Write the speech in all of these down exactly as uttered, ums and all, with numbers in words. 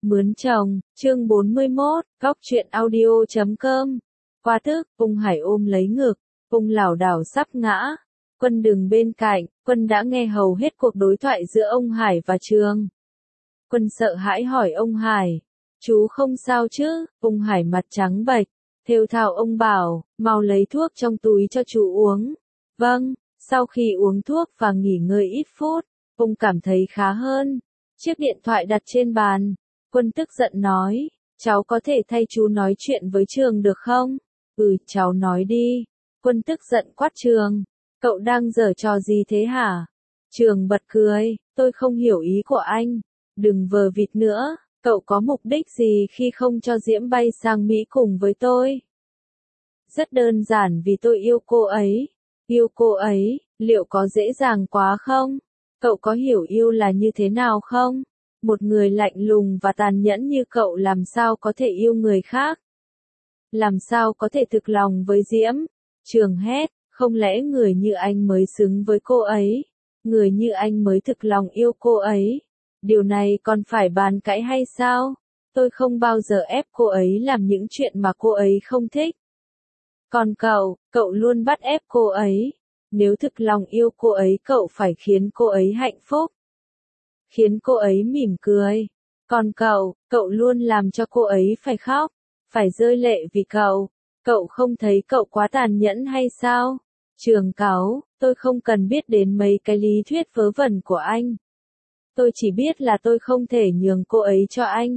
Mướn chồng, chương bốn mươi mốt, góc truyện audio chấm com. Qua thức, Ung Hải ôm lấy ngực, Ung lảo đảo sắp ngã. Quân đứng bên cạnh, Quân đã nghe hầu hết cuộc đối thoại giữa ông Hải và Trường. Quân sợ hãi hỏi ông Hải, chú không sao chứ? Ung Hải mặt trắng bệch, thều thào ông bảo, mau lấy thuốc trong túi cho chú uống. Vâng, sau khi uống thuốc và nghỉ ngơi ít phút, Ung cảm thấy khá hơn. Chiếc điện thoại đặt trên bàn. Quân tức giận nói, cháu có thể thay chú nói chuyện với Trường được không? Ừ, cháu nói đi. Quân tức giận quát Trường, cậu đang giở trò gì thế hả? Trường bật cười, tôi không hiểu ý của anh. Đừng vờ vịt nữa, cậu có mục đích gì khi không cho Diễm bay sang Mỹ cùng với tôi? Rất đơn giản vì tôi yêu cô ấy. Yêu cô ấy, liệu có dễ dàng quá không? Cậu có hiểu yêu là như thế nào không? Một người lạnh lùng và tàn nhẫn như cậu làm sao có thể yêu người khác? Làm sao có thể thực lòng với Diễm? Trường hét, không lẽ người như anh mới xứng với cô ấy? Người như anh mới thực lòng yêu cô ấy? Điều này còn phải bàn cãi hay sao? Tôi không bao giờ ép cô ấy làm những chuyện mà cô ấy không thích. Còn cậu, cậu luôn bắt ép cô ấy. Nếu thực lòng yêu cô ấy cậu phải khiến cô ấy hạnh phúc. Khiến cô ấy mỉm cười. Còn cậu, cậu luôn làm cho cô ấy phải khóc, phải rơi lệ vì cậu. Cậu không thấy cậu quá tàn nhẫn hay sao? Trường cáu, tôi không cần biết đến mấy cái lý thuyết vớ vẩn của anh. Tôi chỉ biết là tôi không thể nhường cô ấy cho anh.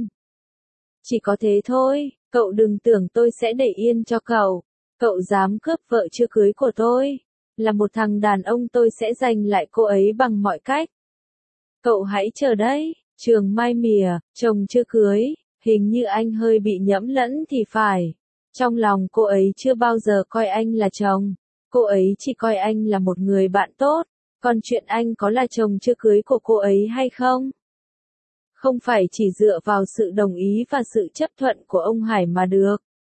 Chỉ có thế thôi, cậu đừng tưởng tôi sẽ để yên cho cậu. Cậu dám cướp vợ chưa cưới của tôi. Là một thằng đàn ông tôi sẽ giành lại cô ấy bằng mọi cách. Cậu hãy chờ đấy, Trường mai mỉa, chồng chưa cưới, hình như anh hơi bị nhẫm lẫn thì phải. Trong lòng cô ấy chưa bao giờ coi anh là chồng, cô ấy chỉ coi anh là một người bạn tốt, còn chuyện anh có là chồng chưa cưới của cô ấy hay không? Không phải chỉ dựa vào sự đồng ý và sự chấp thuận của ông Hải mà được.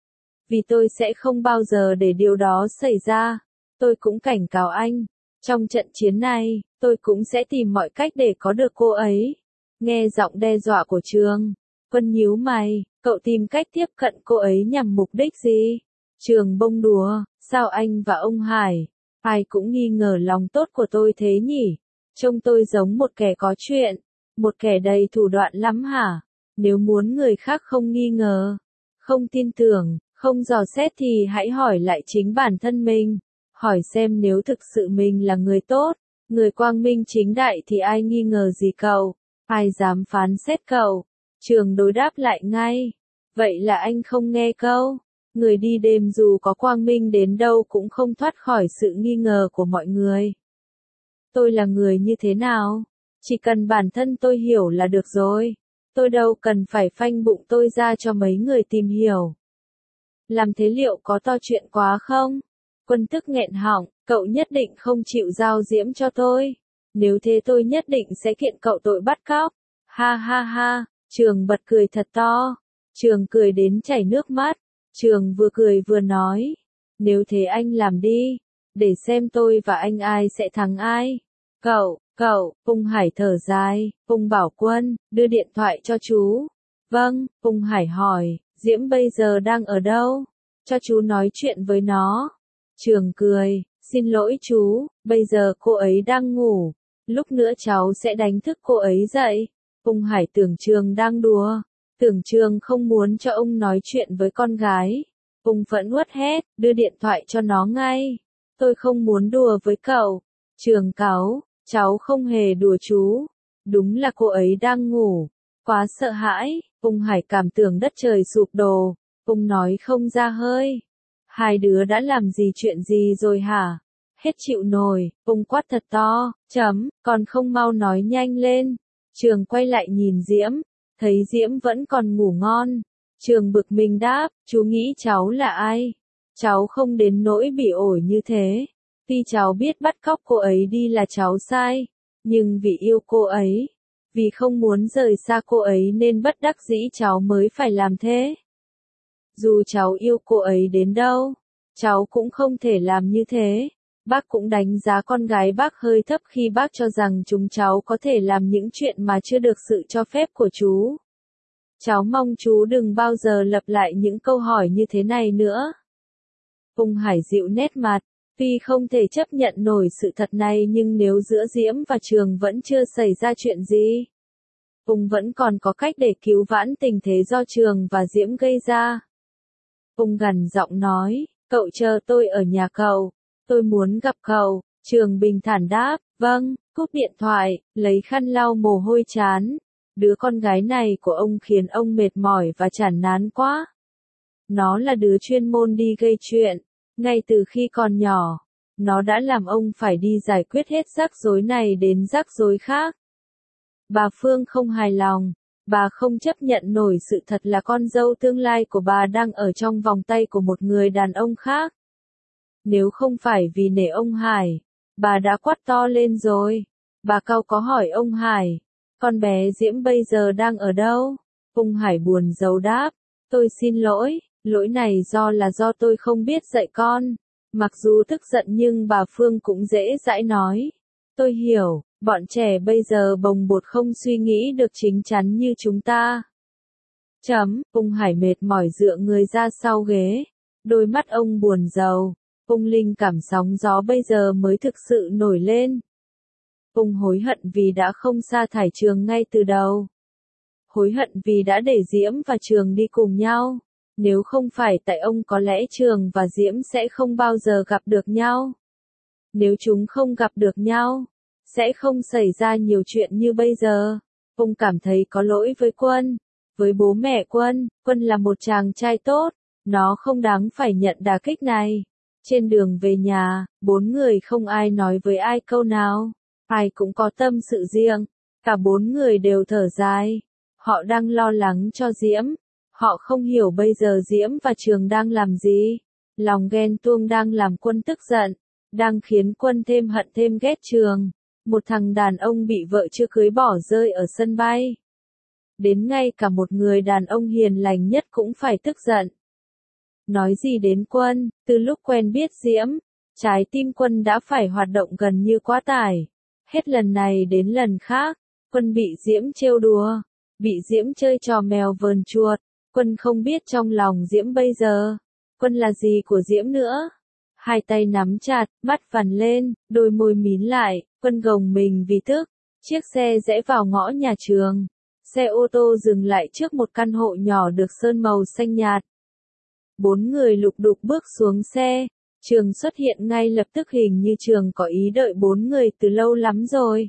Vì tôi sẽ không bao giờ để điều đó xảy ra. Tôi cũng cảnh cáo anh, trong trận chiến này, tôi cũng sẽ tìm mọi cách để có được cô ấy. Nghe giọng đe dọa của Trường, Quân nhíu mày, cậu tìm cách tiếp cận cô ấy nhằm mục đích gì? Trường bông đùa, sao anh và ông Hải, ai cũng nghi ngờ lòng tốt của tôi thế nhỉ? Trông tôi giống một kẻ có chuyện, một kẻ đầy thủ đoạn lắm hả? Nếu muốn người khác không nghi ngờ, không tin tưởng, không dò xét thì hãy hỏi lại chính bản thân mình. Hỏi xem nếu thực sự mình là người tốt, người quang minh chính đại thì ai nghi ngờ gì cậu, ai dám phán xét cậu. Trường đối đáp lại ngay, vậy là anh không nghe câu, người đi đêm dù có quang minh đến đâu cũng không thoát khỏi sự nghi ngờ của mọi người. Tôi là người như thế nào? Chỉ cần bản thân tôi hiểu là được rồi, tôi đâu cần phải phanh bụng tôi ra cho mấy người tìm hiểu. Làm thế liệu có to chuyện quá không? Quân tức nghẹn họng, cậu nhất định không chịu giao Diễm cho tôi. Nếu thế tôi nhất định sẽ kiện cậu tội bắt cóc. Ha ha ha, Trường bật cười thật to. Trường cười đến chảy nước mắt. Trường vừa cười vừa nói. Nếu thế anh làm đi. Để xem tôi và anh ai sẽ thắng ai. Cậu, cậu, Ung Hải thở dài. Ung bảo Quân, đưa điện thoại cho chú. Vâng, Ung Hải hỏi, Diễm bây giờ đang ở đâu? Cho chú nói chuyện với nó. Trường cười, xin lỗi chú, bây giờ cô ấy đang ngủ, lúc nữa cháu sẽ đánh thức cô ấy dậy. Ung Hải tưởng Trường đang đùa, tưởng Trường không muốn cho ông nói chuyện với con gái. Ung phẫn uất hét, đưa điện thoại cho nó ngay. Tôi không muốn đùa với cậu. Trường cáu, cháu không hề đùa chú. Đúng là cô ấy đang ngủ. Quá sợ hãi, Ung Hải cảm tưởng đất trời sụp đổ. Ung nói không ra hơi. Hai đứa đã làm gì chuyện gì rồi hả? Hết chịu nổi, Ung quát thật to, chấm, còn không mau nói nhanh lên. Trường quay lại nhìn Diễm, thấy Diễm vẫn còn ngủ ngon. Trường bực mình đáp, chú nghĩ cháu là ai? Cháu không đến nỗi bị ổi như thế. Tuy cháu biết bắt cóc cô ấy đi là cháu sai, nhưng vì yêu cô ấy, vì không muốn rời xa cô ấy nên bất đắc dĩ cháu mới phải làm thế. Dù cháu yêu cô ấy đến đâu, cháu cũng không thể làm như thế. Bác cũng đánh giá con gái bác hơi thấp khi bác cho rằng chúng cháu có thể làm những chuyện mà chưa được sự cho phép của chú. Cháu mong chú đừng bao giờ lặp lại những câu hỏi như thế này nữa. Ung Hải dịu nét mặt, tuy không thể chấp nhận nổi sự thật này nhưng nếu giữa Diễm và Trường vẫn chưa xảy ra chuyện gì, Ung vẫn còn có cách để cứu vãn tình thế do Trường và Diễm gây ra. Ung gằn giọng nói, cậu chờ tôi ở nhà cậu, tôi muốn gặp cậu. Trường bình thản đáp, vâng, cúp điện thoại, lấy khăn lau mồ hôi trán. Đứa con gái này của ông khiến ông mệt mỏi và chán nản quá. Nó là đứa chuyên môn đi gây chuyện, ngay từ khi còn nhỏ, nó đã làm ông phải đi giải quyết hết rắc rối này đến rắc rối khác. Bà Phương không hài lòng, bà không chấp nhận nổi sự thật là con dâu tương lai của bà đang ở trong vòng tay của một người đàn ông khác. Nếu không phải vì nể ông Hải, bà đã quát to lên rồi. Bà cau có hỏi ông Hải, con bé Diễm bây giờ đang ở đâu? Ông Hải buồn rầu đáp, tôi xin lỗi, lỗi này do là do tôi không biết dạy con. Mặc dù tức giận nhưng bà Phương cũng dễ dãi nói, tôi hiểu, bọn trẻ bây giờ bồng bột không suy nghĩ được chín chắn như chúng ta. Chấm, ông Hải mệt mỏi dựa người ra sau ghế, đôi mắt ông buồn rầu. Ông linh cảm sóng gió bây giờ mới thực sự nổi lên. Ông hối hận vì đã không sa thải Trường ngay từ đầu. Hối hận vì đã để Diễm và Trường đi cùng nhau. Nếu không phải tại ông có lẽ Trường và Diễm sẽ không bao giờ gặp được nhau. Nếu chúng không gặp được nhau, sẽ không xảy ra nhiều chuyện như bây giờ. Ông cảm thấy có lỗi với Quân, với bố mẹ Quân. Quân là một chàng trai tốt, nó không đáng phải nhận đả kích này. Trên đường về nhà, bốn người không ai nói với ai câu nào. Ai cũng có tâm sự riêng. Cả bốn người đều thở dài. Họ đang lo lắng cho Diễm. Họ không hiểu bây giờ Diễm và Trường đang làm gì. Lòng ghen tuông đang làm Quân tức giận. Đang khiến Quân thêm hận thêm ghét Trường. Một thằng đàn ông bị vợ chưa cưới bỏ rơi ở sân bay. Đến ngay cả một người đàn ông hiền lành nhất cũng phải tức giận. Nói gì đến Quân, từ lúc quen biết Diễm, trái tim Quân đã phải hoạt động gần như quá tải. Hết lần này đến lần khác, Quân bị Diễm trêu đùa, bị Diễm chơi trò mèo vờn chuột. Quân không biết trong lòng Diễm bây giờ, Quân là gì của Diễm nữa. Hai tay nắm chặt, mắt vằn lên, đôi môi mím lại, Quân gồng mình vì tức. Chiếc xe rẽ vào ngõ nhà Trường. Xe ô tô dừng lại trước một căn hộ nhỏ được sơn màu xanh nhạt. Bốn người lục đục bước xuống xe. Trường xuất hiện ngay lập tức, hình như Trường có ý đợi bốn người từ lâu lắm rồi.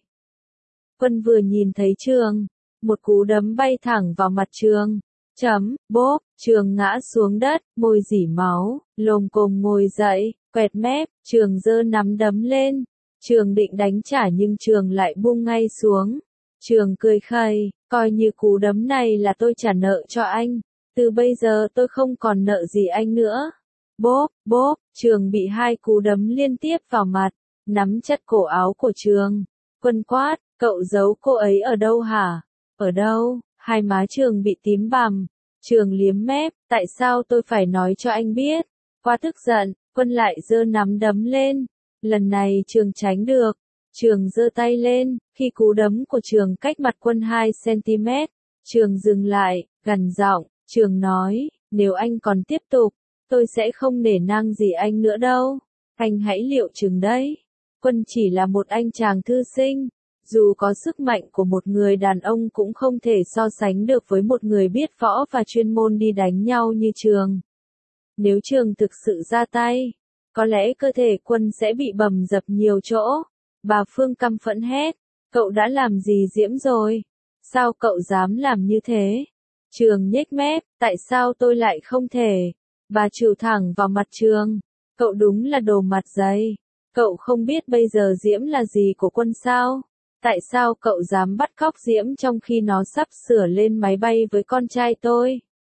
Quân vừa nhìn thấy Trường, một cú đấm bay thẳng vào mặt Trường. Chấm, bốp, Trường ngã xuống đất, môi rỉ máu, lồm cồm ngồi dậy, quẹt mép, Trường giơ nắm đấm lên. Trường định đánh trả nhưng Trường lại buông ngay xuống. Trường cười khẩy, coi như cú đấm này là tôi trả nợ cho anh. Từ bây giờ tôi không còn nợ gì anh nữa. Bốp, bốp, Trường bị hai cú đấm liên tiếp vào mặt, nắm chặt cổ áo của Trường. Quân quát, cậu giấu cô ấy ở đâu hả? Ở đâu? Hai má Trường bị tím bầm. Trường liếm mép, tại sao tôi phải nói cho anh biết? Quá tức giận, Quân lại giơ nắm đấm lên. Lần này Trường tránh được. Trường giơ tay lên, khi cú đấm của Trường cách mặt Quân hai xăng-ti-mét. Trường dừng lại, gằn giọng, Trường nói, nếu anh còn tiếp tục, tôi sẽ không nể nang gì anh nữa đâu. Anh hãy liệu chừng đấy. Quân chỉ là một anh chàng thư sinh. Dù có sức mạnh của một người đàn ông cũng không thể so sánh được với một người biết võ và chuyên môn đi đánh nhau như Trường. Nếu Trường thực sự ra tay, có lẽ cơ thể Quân sẽ bị bầm dập nhiều chỗ. Bà Phương căm phẫn hét, cậu đã làm gì Diễm rồi? Sao cậu dám làm như thế? Trường nhếch mép, tại sao tôi lại không thể? Bà chửi thẳng vào mặt Trường, cậu đúng là đồ mặt dày. Cậu không biết bây giờ Diễm là gì của Quân sao? Tại sao cậu dám bắt cóc Diễm trong khi nó sắp sửa lên máy bay với con trai tôi?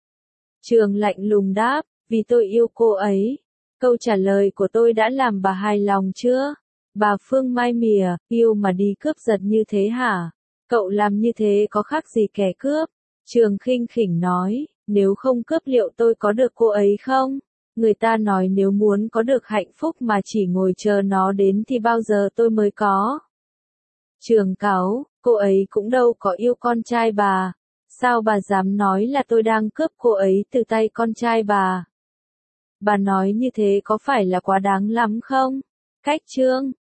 Trường lạnh lùng đáp, vì tôi yêu cô ấy. Câu trả lời của tôi đã làm bà hài lòng chưa? Bà Phương mai mỉa, yêu mà đi cướp giật như thế hả? Cậu làm như thế có khác gì kẻ cướp? Trường khinh khỉnh nói, nếu không cướp liệu tôi có được cô ấy không? Người ta nói nếu muốn có được hạnh phúc mà chỉ ngồi chờ nó đến thì bao giờ tôi mới có. Trường cáu, cô ấy cũng đâu có yêu con trai bà. Sao bà dám nói là tôi đang cướp cô ấy từ tay con trai bà? Bà nói như thế có phải là quá đáng lắm không? Cách Trương